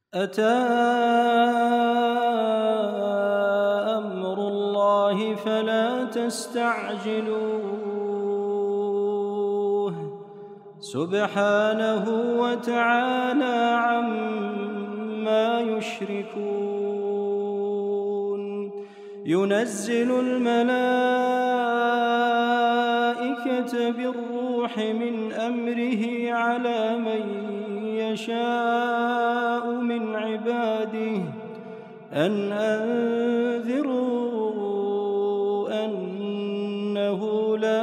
أتى أمر الله فلا تستعجلوه سبحانه وتعالى عما يشركون ينزل الملائكة بالروح من أمره على من يشاء من عباده أن أنذروا أنه لا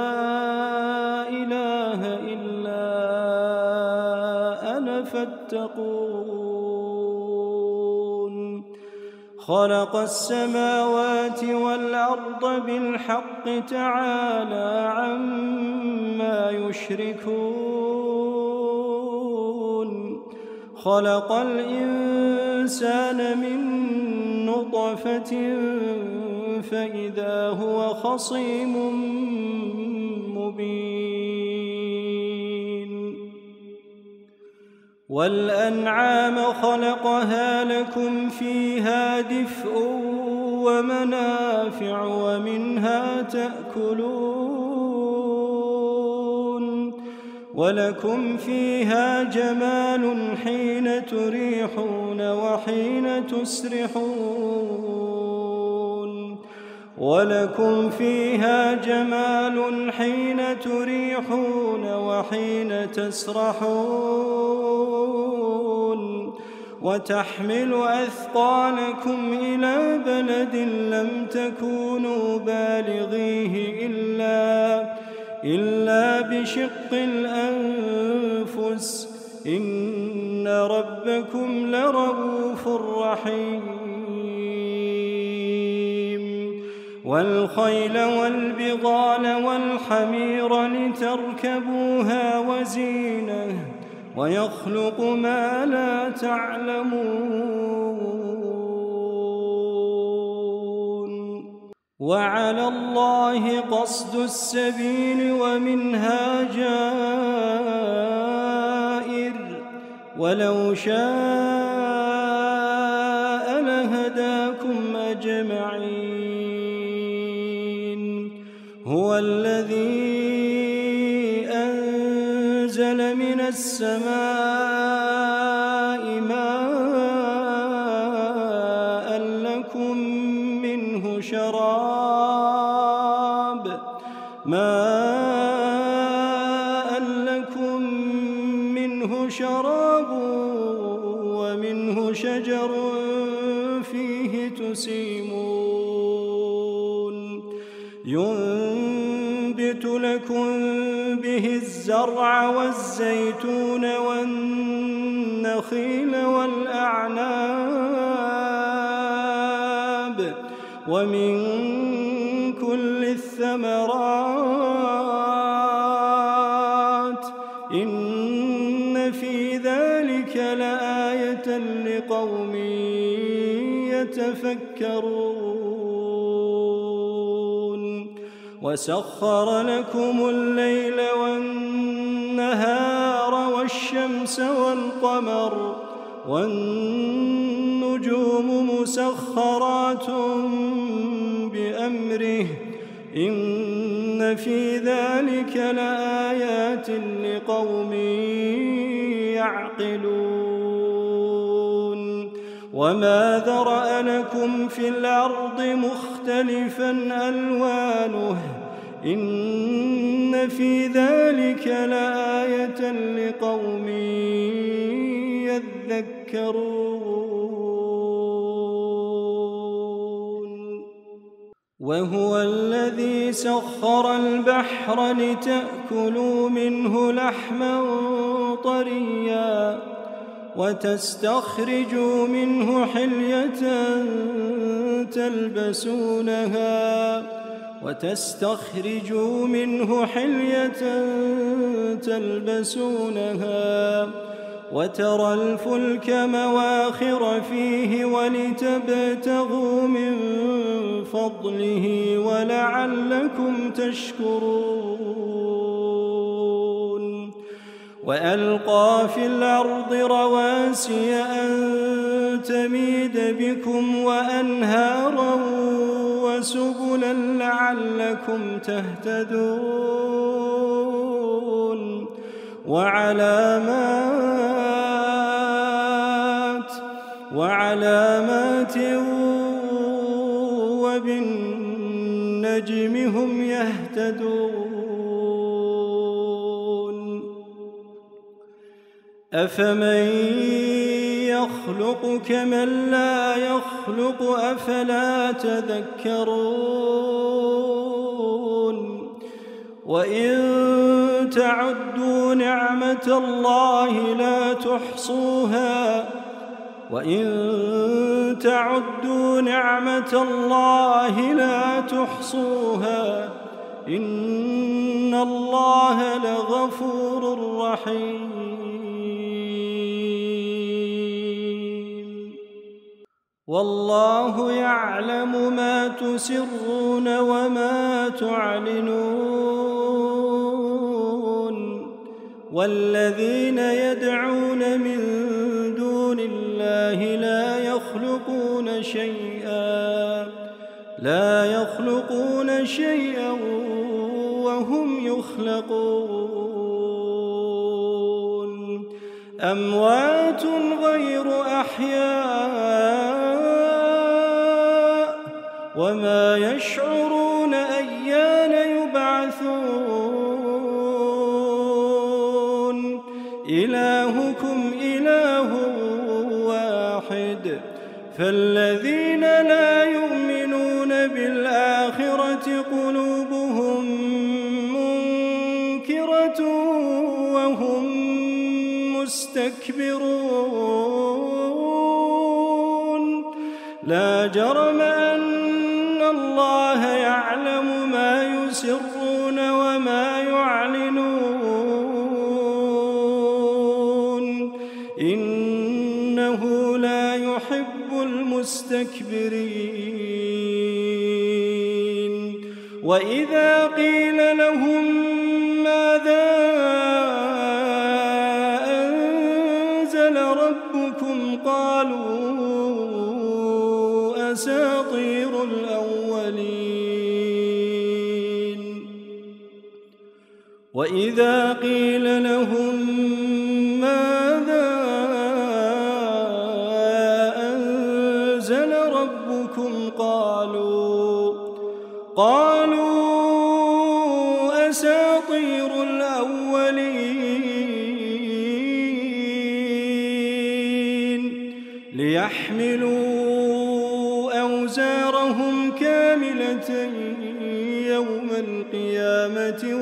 إله إلا أنا فاتقون خلق السماوات والأرض بالحق تعالى عما يشركون خلق الإنسان من نطفة فإذا هو خصيم مبين والأنعام خلقها لكم فيها دفء ومنافع ومنها تأكلون ولكم فيها جمال حين تريحون وحين تسرحون ولكم فيها جمال حين تريحون وحين تسرحون وتحمل أثقالكم إلى بلد لم تكونوا بالغيه إلا بشق الأنفس إن ربكم لرؤوف رحيم والخيل والبغال والحمير لتركبوها وزينة ويخلق ما لا تعلمون وعلى الله قصد السبيل ومنها جائر ولو شاء لهداكم أجمعين هو الذي أنزل من السماء ماء لكم منه شراب ومنه شجر فيه تسيمون ينبت لكم به الزرع والزيتون والنخيل والأعناب ومن كل الثمرات إن في ذلك لآية لقوم يتفكرون وسخر لكم الليل والنهار والشمس والقمر والنجوم مسخرات بأمره إن في ذلك لآيات لقوم يعقلون وما ذرأ لكم في الأرض مختلفا ألوانه إن في ذلك لآية لقوم يذكرون وهو الذي سخر البحر لتأكلوا منه لحما طريا وتستخرجوا منه حلية تلبسونها وترى الفلك مواخر فيه ولتبتغوا من فضله ولعلكم تشكرون وألقى في الأرض رواسي أن نستميد بكم وأنهارا وسبلا لعلكم تهتدون وعلامات وبالنجم هم يهتدون أفمن يخلق كمن لا يخلق أفلا تذكرون وإن تعدوا نعمة الله لا تحصوها إن الله لغفور رحيم والله يعلم ما تسرون وما تعلنون والذين يدعون من دون الله لا يخلقون شيئا وهم يخلقون أموات غير أحياء وما يشعرون أيان يبعثون إلهكم إله واحد فالذين لا يؤمنون بالآخرة قلوبهم منكرة وهم مستكبرون لا جرم أن الله يعلم ما يسرون وما يعلنون إنه لا يحب المستكبرين وإذا قيل لهم ماذا أنزل ربكم قالوا أساطير الأولين وإذا قيل لهم ماذا أنزل ربكم قالوا أساطير الأولين ليحملوا أوزارهم كاملة يوم القيامة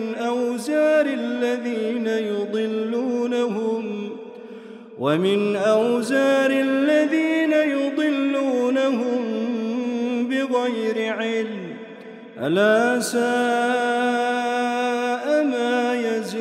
ومن أوزار الذين يضلونهم بغير علم ألا ساء ما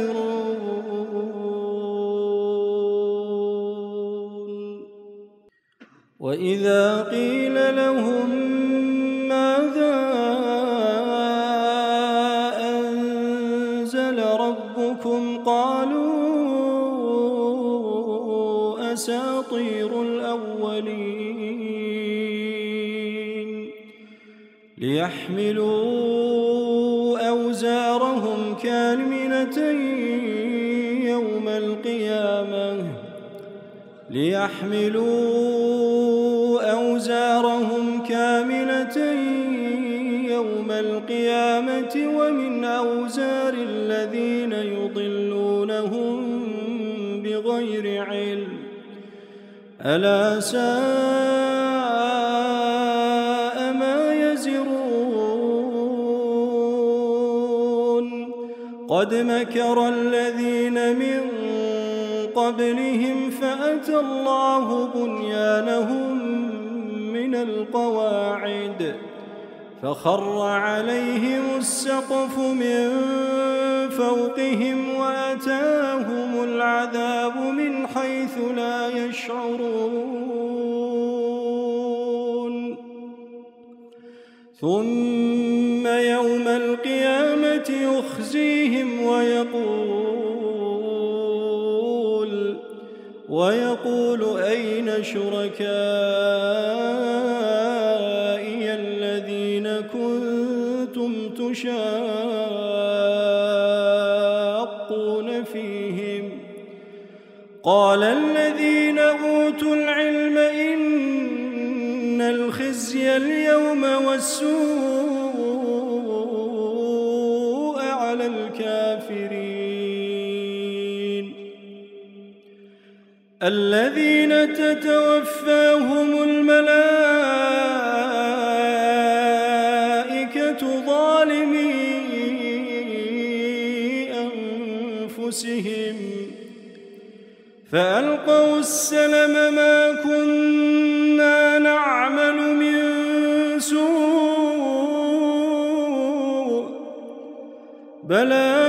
يزرون وإذا قيل لهم ماذا أنزل ربكم قالوا أساطير الأولين ليحملوا أوزارهم كاملة يوم القيامة ومن أوزار الذين يضلونهم بغير علم ألا ساء ما يزرون قد مكر الذين من قبلهم فأتى الله بنيانهم من القواعد فخر عليهم السقف من فوقهم وأتاهم العذاب من حيث لا يشعرون ثم يوم القيامة يخزيهم ويقول أين شركائي الذين كنتم تشاقون فيهم قال الذين أوتوا العلم إن الخزي اليوم والسوء على الكافرين الذين تتوفاهم الملائكة ظالمي أنفسهم فألقوا السلم ما كنا نعمل من سوء بلى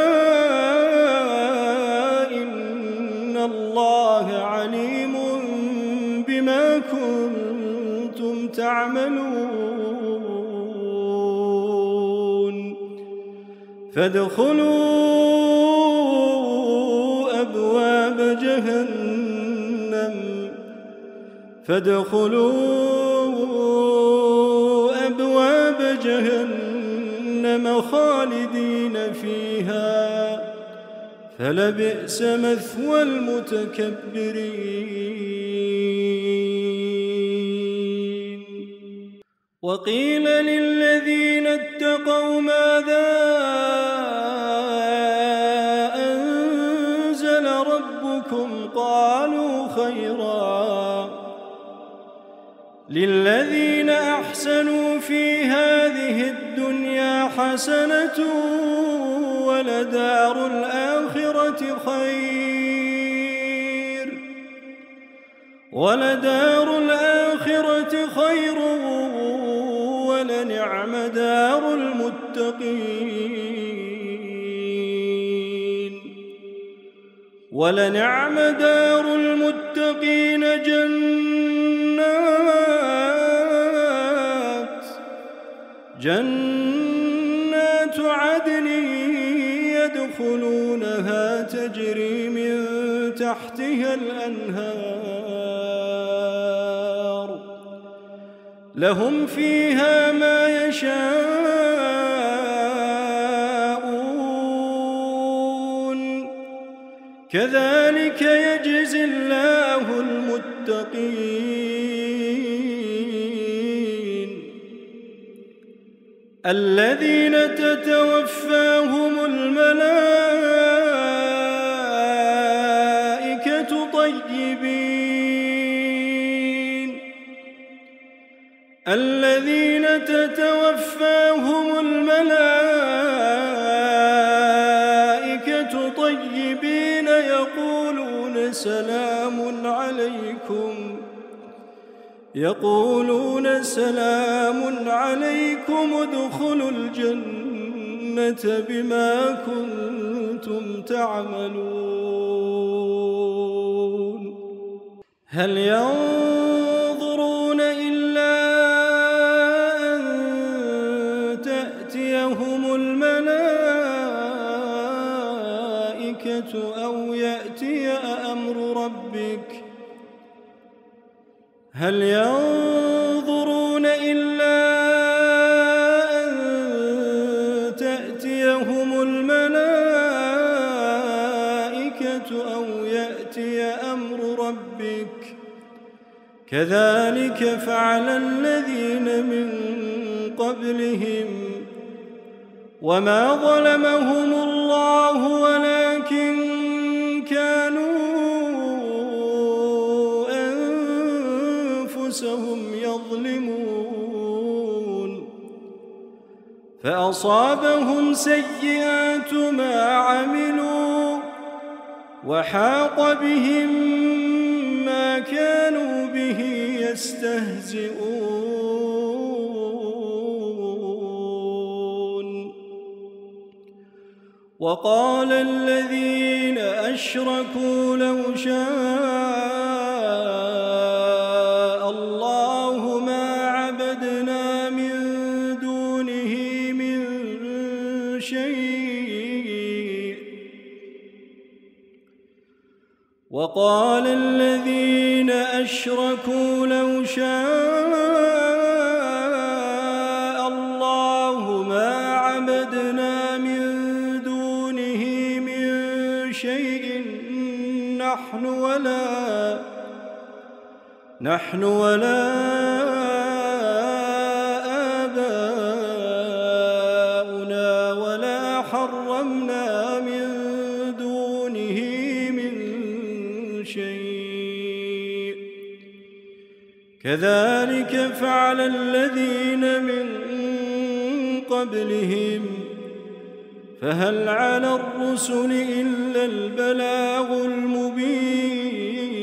إن الله عليم بما كنتم تعملون فادخلوا أبواب جهنم خالدين فيها فلبئس مثوى المتكبرين وقيل للذين اتقوا ماذا أنزل ربكم قالوا خيرا للذين أحسنوا في هذه الدنيا حسنة ولدار الآخرة خير ولنعم دار المتقين جنات عدن يدخلونها تجري من تحتها الأنهار لهم فيها ما يشاءون كذلك يجزي الله المتقين الذين تتوفاهم الملائكة طيبين يقولون سلام عليكم ادخلوا الجنة بما كنتم تعملون هل ينظرون إلا أن تأتيهم الملائكة أو يأتي أمر ربك هل ينظرون إلا أن تأتيهم الملائكة أو يأتي أمر ربك كذلك فعل الذين من قبلهم وما ظلمهم الله ولكن كانوا يظلمون فأصابهم سيئات ما عملوا وحاق بهم ما كانوا به يستهزئون وقال الذين أشركوا لو شاء وقال الذين أشركوا لو شاء الله ما عبدنا من دونه من شيء نحن ولا آباؤنا ولا حرمنا من دونه من شيء كذلك فعل الذين من قبلهم فهل على الرسل إلا البلاغ المبين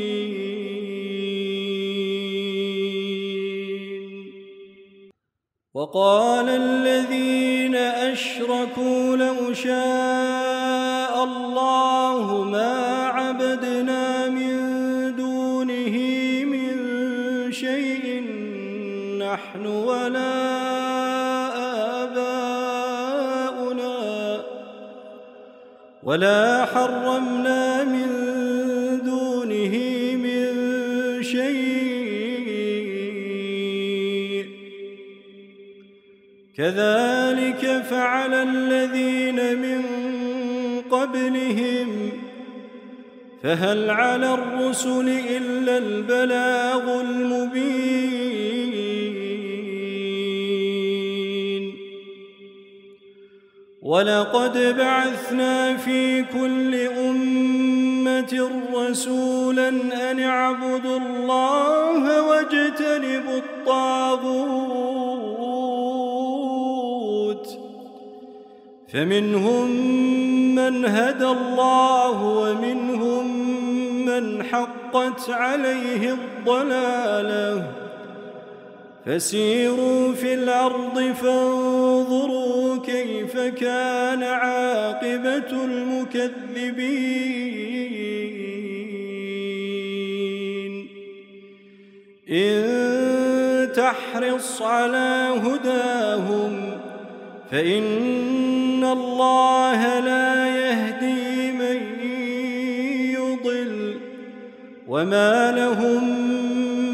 وقال الذين أشركوا لو شاء الله ما عبدنا من دونه من شيء نحن ولا آباؤنا ولا حرمنا من دونه من شيء كذلك فعل الذين من قبلهم فهل على الرسل إلا البلاغ المبين ولقد بعثنا في كل أمة رسولا أن اعبدوا الله واجتنبوا الطاغوت فمنهم من هدى الله ومنهم من حقت عليه الضلالة فسيروا في الأرض فانظروا كيف كان عاقبة المكذبين إن تحرص على هداهم فإن الله لا يهدي من يضل وما لهم